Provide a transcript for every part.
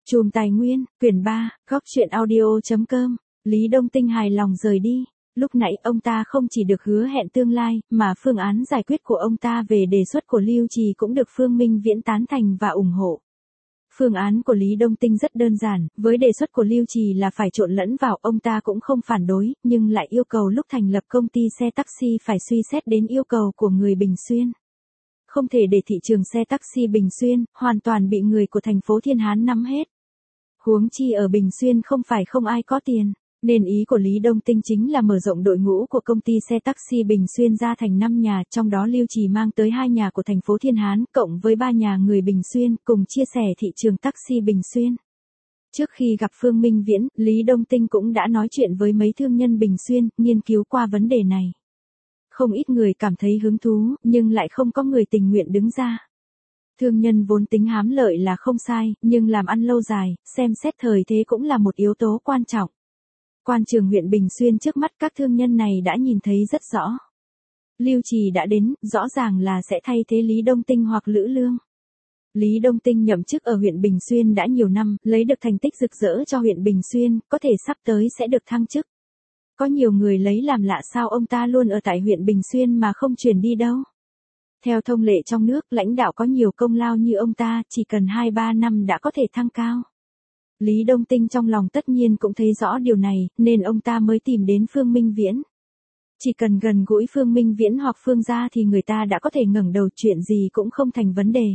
Chùm Tài Nguyên, quyển 3, góc truyện audio.com, Lý Đông Tinh hài lòng rời đi. Lúc nãy ông ta không chỉ được hứa hẹn tương lai, mà phương án giải quyết của ông ta về đề xuất của Lưu Trì cũng được Phương Minh Viễn tán thành và ủng hộ. Phương án của Lý Đông Tinh rất đơn giản, với đề xuất của Lưu Trì là phải trộn lẫn vào, ông ta cũng không phản đối, nhưng lại yêu cầu lúc thành lập công ty xe taxi phải suy xét đến yêu cầu của người Bình Xuyên. Không thể để thị trường xe taxi Bình Xuyên hoàn toàn bị người của thành phố Thiên Hán nắm hết. Huống chi ở Bình Xuyên không phải không ai có tiền, nên ý của Lý Đông Tinh chính là mở rộng đội ngũ của công ty xe taxi Bình Xuyên ra thành 5 nhà, trong đó Lưu Trì mang tới 2 nhà của thành phố Thiên Hán, cộng với 3 nhà người Bình Xuyên, cùng chia sẻ thị trường taxi Bình Xuyên. Trước khi gặp Phương Minh Viễn, Lý Đông Tinh cũng đã nói chuyện với mấy thương nhân Bình Xuyên, nghiên cứu qua vấn đề này. Không ít người cảm thấy hứng thú, nhưng lại không có người tình nguyện đứng ra. Thương nhân vốn tính hám lợi là không sai, nhưng làm ăn lâu dài, xem xét thời thế cũng là một yếu tố quan trọng. Quan trường huyện Bình Xuyên trước mắt các thương nhân này đã nhìn thấy rất rõ. Lưu Trì đã đến, rõ ràng là sẽ thay thế Lý Đông Tinh hoặc Lữ Lương. Lý Đông Tinh nhậm chức ở huyện Bình Xuyên đã nhiều năm, lấy được thành tích rực rỡ cho huyện Bình Xuyên, có thể sắp tới sẽ được thăng chức. Có nhiều người lấy làm lạ sao ông ta luôn ở tại huyện Bình Xuyên mà không chuyển đi đâu. Theo thông lệ trong nước, lãnh đạo có nhiều công lao như ông ta, chỉ cần 2-3 năm đã có thể thăng cao. Lý Đông Tinh trong lòng tất nhiên cũng thấy rõ điều này, nên ông ta mới tìm đến Phương Minh Viễn. Chỉ cần gần gũi Phương Minh Viễn hoặc Phương gia thì người ta đã có thể ngẩng đầu, chuyện gì cũng không thành vấn đề.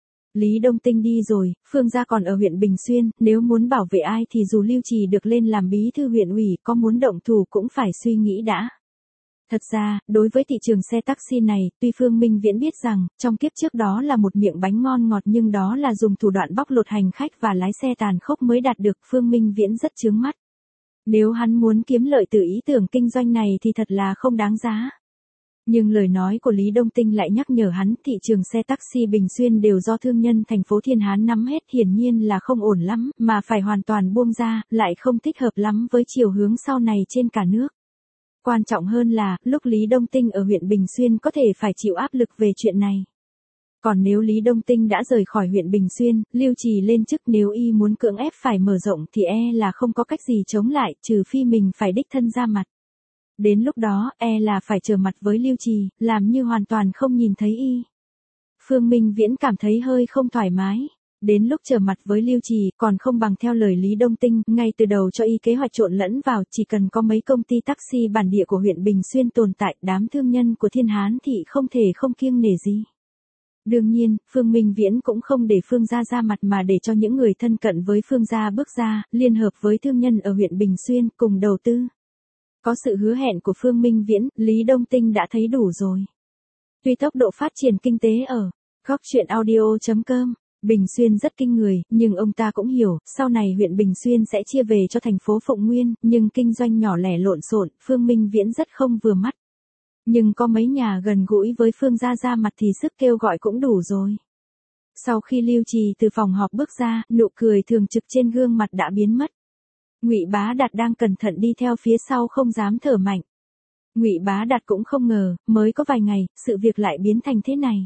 Lý Đông Tinh đi rồi, Phương gia còn ở huyện Bình Xuyên, nếu muốn bảo vệ ai thì dù Lưu Trì được lên làm bí thư huyện ủy, có muốn động thủ cũng phải suy nghĩ đã. Thật ra, đối với thị trường xe taxi này, tuy Phương Minh Viễn biết rằng, trong kiếp trước đó là một miệng bánh ngon ngọt nhưng đó là dùng thủ đoạn bóc lột hành khách và lái xe tàn khốc mới đạt được, Phương Minh Viễn rất chướng mắt. Nếu hắn muốn kiếm lợi từ ý tưởng kinh doanh này thì thật là không đáng giá. Nhưng lời nói của Lý Đông Tinh lại nhắc nhở hắn, thị trường xe taxi Bình Xuyên đều do thương nhân thành phố Thiên Hán nắm hết, hiển nhiên là không ổn lắm, mà phải hoàn toàn buông ra, lại không thích hợp lắm với chiều hướng sau này trên cả nước. Quan trọng hơn là, lúc Lý Đông Tinh ở huyện Bình Xuyên có thể phải chịu áp lực về chuyện này. Còn nếu Lý Đông Tinh đã rời khỏi huyện Bình Xuyên, Lưu Trì lên chức, nếu y muốn cưỡng ép phải mở rộng thì là không có cách gì chống lại, trừ phi mình phải đích thân ra mặt. Đến lúc đó, là phải trở mặt với Lưu Trì, làm như hoàn toàn không nhìn thấy y. Phương Minh Viễn cảm thấy hơi không thoải mái. Đến lúc trở mặt với Lưu Trì, còn không bằng theo lời Lý Đông Tinh, ngay từ đầu cho y kế hoạch trộn lẫn vào, chỉ cần có mấy công ty taxi bản địa của huyện Bình Xuyên tồn tại, đám thương nhân của Thiên Hán thì không thể không kiêng nể gì. Đương nhiên, Phương Minh Viễn cũng không để Phương gia ra mặt mà để cho những người thân cận với Phương gia bước ra, liên hợp với thương nhân ở huyện Bình Xuyên, cùng đầu tư. Có sự hứa hẹn của Phương Minh Viễn, Lý Đông Tinh đã thấy đủ rồi. Tuy tốc độ phát triển kinh tế ở góc truyện audio.com Bình Xuyên rất kinh người, nhưng ông ta cũng hiểu, sau này huyện Bình Xuyên sẽ chia về cho thành phố Phụng Nguyên, nhưng kinh doanh nhỏ lẻ lộn xộn, Phương Minh Viễn rất không vừa mắt. Nhưng có mấy nhà gần gũi với Phương gia ra mặt thì sức kêu gọi cũng đủ rồi. Sau khi Lưu Trì từ phòng họp bước ra, nụ cười thường trực trên gương mặt đã biến mất. Ngụy Bá Đạt đang cẩn thận đi theo phía sau không dám thở mạnh. Ngụy Bá Đạt cũng không ngờ, mới có vài ngày, sự việc lại biến thành thế này.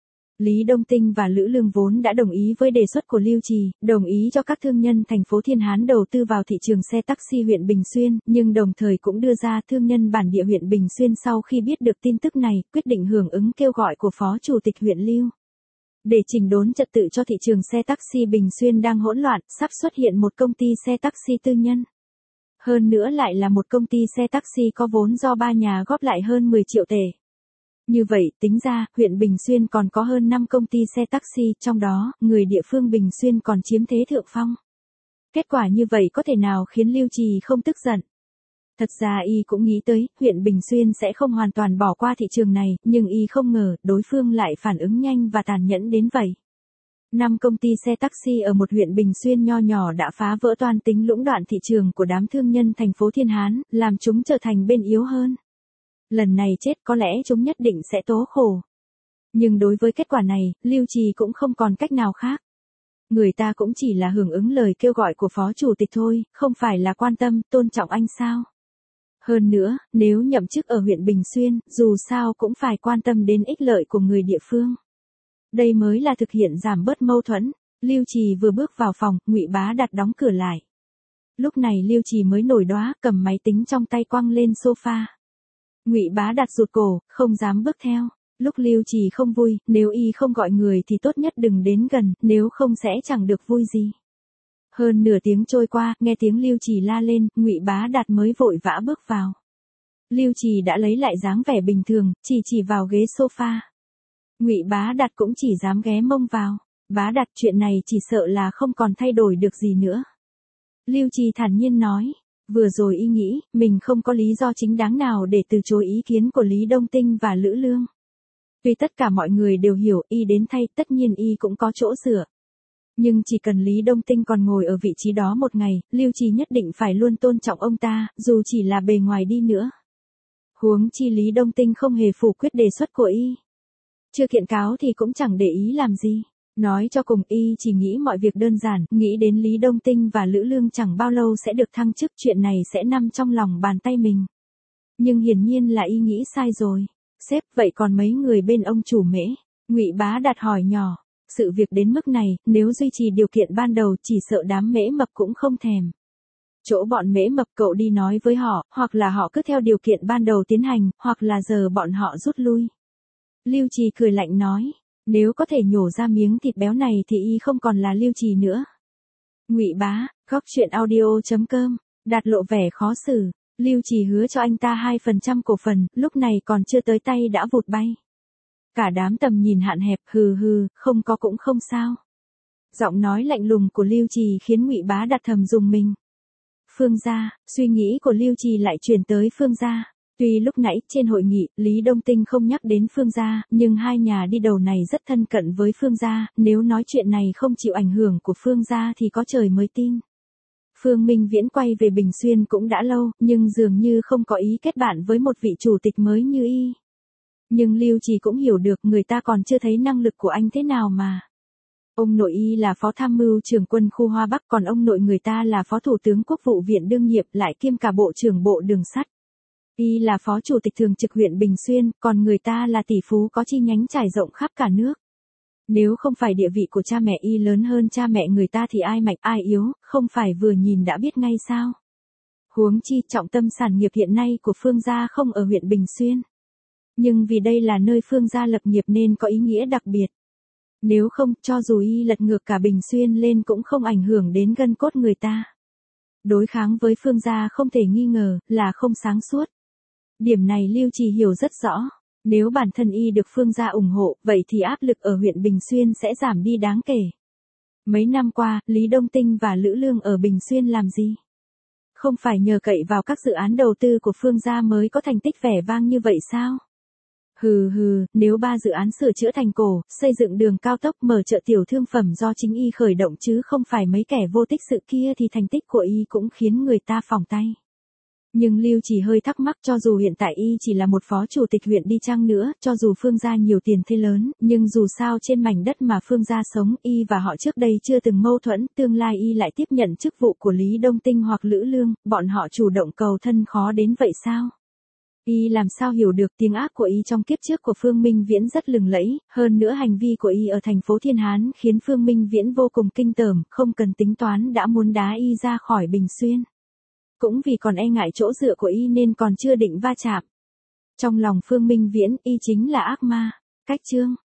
Lý Đông Tinh và Lữ Lương vốn đã đồng ý với đề xuất của Lưu Trì, đồng ý cho các thương nhân thành phố Thiên Hán đầu tư vào thị trường xe taxi huyện Bình Xuyên, nhưng đồng thời cũng đưa ra thương nhân bản địa huyện Bình Xuyên sau khi biết được tin tức này, quyết định hưởng ứng kêu gọi của Phó Chủ tịch huyện Lưu. Để chỉnh đốn trật tự cho thị trường xe taxi Bình Xuyên đang hỗn loạn, sắp xuất hiện một công ty xe taxi tư nhân. Hơn nữa lại là một công ty xe taxi có vốn do 3 nhà góp lại hơn 10 triệu tệ. Như vậy, tính ra, huyện Bình Xuyên còn có hơn 5 công ty xe taxi, trong đó, người địa phương Bình Xuyên còn chiếm thế thượng phong. Kết quả như vậy có thể nào khiến Lưu Trì không tức giận? Thật ra y cũng nghĩ tới, huyện Bình Xuyên sẽ không hoàn toàn bỏ qua thị trường này, nhưng y không ngờ, đối phương lại phản ứng nhanh và tàn nhẫn đến vậy. 5 công ty xe taxi ở một huyện Bình Xuyên nho nhỏ đã phá vỡ toàn tính lũng đoạn thị trường của đám thương nhân thành phố Thiên Hán, làm chúng trở thành bên yếu hơn. Lần này chết có lẽ chúng nhất định sẽ tố khổ. Nhưng đối với kết quả này, Lưu Trì cũng không còn cách nào khác. Người ta cũng chỉ là hưởng ứng lời kêu gọi của Phó Chủ tịch thôi, không phải là quan tâm, tôn trọng anh sao. Hơn nữa, nếu nhậm chức ở huyện Bình Xuyên, dù sao cũng phải quan tâm đến ích lợi của người địa phương. Đây mới là thực hiện giảm bớt mâu thuẫn. Lưu Trì vừa bước vào phòng, Ngụy Bá Đạt đóng cửa lại. Lúc này Lưu Trì mới nổi đoá, cầm máy tính trong tay quăng lên sofa. Ngụy Bá Đạt rụt cổ, không dám bước theo. Lúc Lưu Trì không vui, nếu y không gọi người thì tốt nhất đừng đến gần, nếu không sẽ chẳng được vui gì. Hơn nửa tiếng trôi qua, nghe tiếng Lưu Trì la lên, Ngụy Bá Đạt mới vội vã bước vào. Lưu Trì đã lấy lại dáng vẻ bình thường, chỉ vào ghế sofa. Ngụy Bá Đạt cũng chỉ dám ghé mông vào. Bá Đạt, chuyện này chỉ sợ là không còn thay đổi được gì nữa. Lưu Trì thản nhiên nói. Vừa rồi y nghĩ, mình không có lý do chính đáng nào để từ chối ý kiến của Lý Đông Tinh và Lữ Lương. Tuy tất cả mọi người đều hiểu y đến thay, tất nhiên y cũng có chỗ sửa. Nhưng chỉ cần Lý Đông Tinh còn ngồi ở vị trí đó một ngày, Lưu Trì nhất định phải luôn tôn trọng ông ta, dù chỉ là bề ngoài đi nữa. Huống chi Lý Đông Tinh không hề phủ quyết đề xuất của y. Chưa kiện cáo thì cũng chẳng để ý làm gì. Nói cho cùng y chỉ nghĩ mọi việc đơn giản, nghĩ đến Lý Đông Tinh và Lữ Lương chẳng bao lâu sẽ được thăng chức, chuyện này sẽ nằm trong lòng bàn tay mình. Nhưng hiển nhiên là y nghĩ sai rồi. Sếp, vậy còn mấy người bên ông chủ Mễ? Ngụy Bá Đạt hỏi nhỏ. Sự việc đến mức này, nếu duy trì điều kiện ban đầu chỉ sợ đám Mễ Mập cũng không thèm. Chỗ bọn Mễ Mập cậu đi nói với họ, hoặc là họ cứ theo điều kiện ban đầu tiến hành, hoặc là giờ bọn họ rút lui. Lưu Trì cười lạnh nói. Nếu có thể nhổ ra miếng thịt béo này thì y không còn là Lưu Trì nữa. Ngụy Bá, góc truyện audio.com, Đạt lộ vẻ khó xử. Lưu Trì hứa cho anh ta 2% cổ phần, lúc này còn chưa tới tay đã vụt bay. Cả đám tầm nhìn hạn hẹp, hừ hừ, không có cũng không sao. Giọng nói lạnh lùng của Lưu Trì khiến Ngụy Bá Đạt thầm rùng mình. Phương gia, suy nghĩ của Lưu Trì lại chuyển tới Phương gia. Tuy lúc nãy trên hội nghị, Lý Đông Tinh không nhắc đến Phương gia, nhưng hai nhà đi đầu này rất thân cận với Phương gia, nếu nói chuyện này không chịu ảnh hưởng của Phương gia thì có trời mới tin. Phương Minh Viễn quay về Bình Xuyên cũng đã lâu, nhưng dường như không có ý kết bạn với một vị chủ tịch mới như y. Nhưng Lưu Trì cũng hiểu được người ta còn chưa thấy năng lực của anh thế nào mà. Ông nội y là phó tham mưu trưởng quân khu Hoa Bắc, còn ông nội người ta là phó thủ tướng quốc vụ viện đương nhiệm, lại kiêm cả bộ trưởng bộ đường sắt. Y là phó chủ tịch thường trực huyện Bình Xuyên, còn người ta là tỷ phú có chi nhánh trải rộng khắp cả nước. Nếu không phải địa vị của cha mẹ y lớn hơn cha mẹ người ta thì ai mạnh ai yếu, không phải vừa nhìn đã biết ngay sao. Huống chi trọng tâm sản nghiệp hiện nay của Phương gia không ở huyện Bình Xuyên. Nhưng vì đây là nơi Phương gia lập nghiệp nên có ý nghĩa đặc biệt. Nếu không, cho dù y lật ngược cả Bình Xuyên lên cũng không ảnh hưởng đến gân cốt người ta. Đối kháng với Phương gia không thể nghi ngờ là không sáng suốt. Điểm này Lưu Trì hiểu rất rõ. Nếu bản thân y được Phương gia ủng hộ, vậy thì áp lực ở huyện Bình Xuyên sẽ giảm đi đáng kể. Mấy năm qua, Lý Đông Tinh và Lữ Lương ở Bình Xuyên làm gì? Không phải nhờ cậy vào các dự án đầu tư của Phương gia mới có thành tích vẻ vang như vậy sao? Hừ hừ, nếu 3 dự án sửa chữa thành cổ, xây dựng đường cao tốc, mở chợ tiểu thương phẩm do chính y khởi động chứ không phải mấy kẻ vô tích sự kia thì thành tích của y cũng khiến người ta phỏng tay. Nhưng Lưu Trì hơi thắc mắc, cho dù hiện tại y chỉ là một phó chủ tịch huyện đi chăng nữa, cho dù Phương gia nhiều tiền thế lớn, nhưng dù sao trên mảnh đất mà Phương gia sống, y và họ trước đây chưa từng mâu thuẫn, tương lai y lại tiếp nhận chức vụ của Lý Đông Tinh hoặc Lữ Lương, bọn họ chủ động cầu thân khó đến vậy sao? Y làm sao hiểu được tiếng ác của y trong kiếp trước của Phương Minh Viễn rất lừng lẫy, hơn nữa hành vi của y ở thành phố Thiên Hán khiến Phương Minh Viễn vô cùng kinh tởm, không cần tính toán đã muốn đá y ra khỏi Bình Xuyên. Cũng vì còn e ngại chỗ dựa của y nên còn chưa định va chạm. Trong lòng Phương Minh Viễn, y chính là ác ma. Cách chương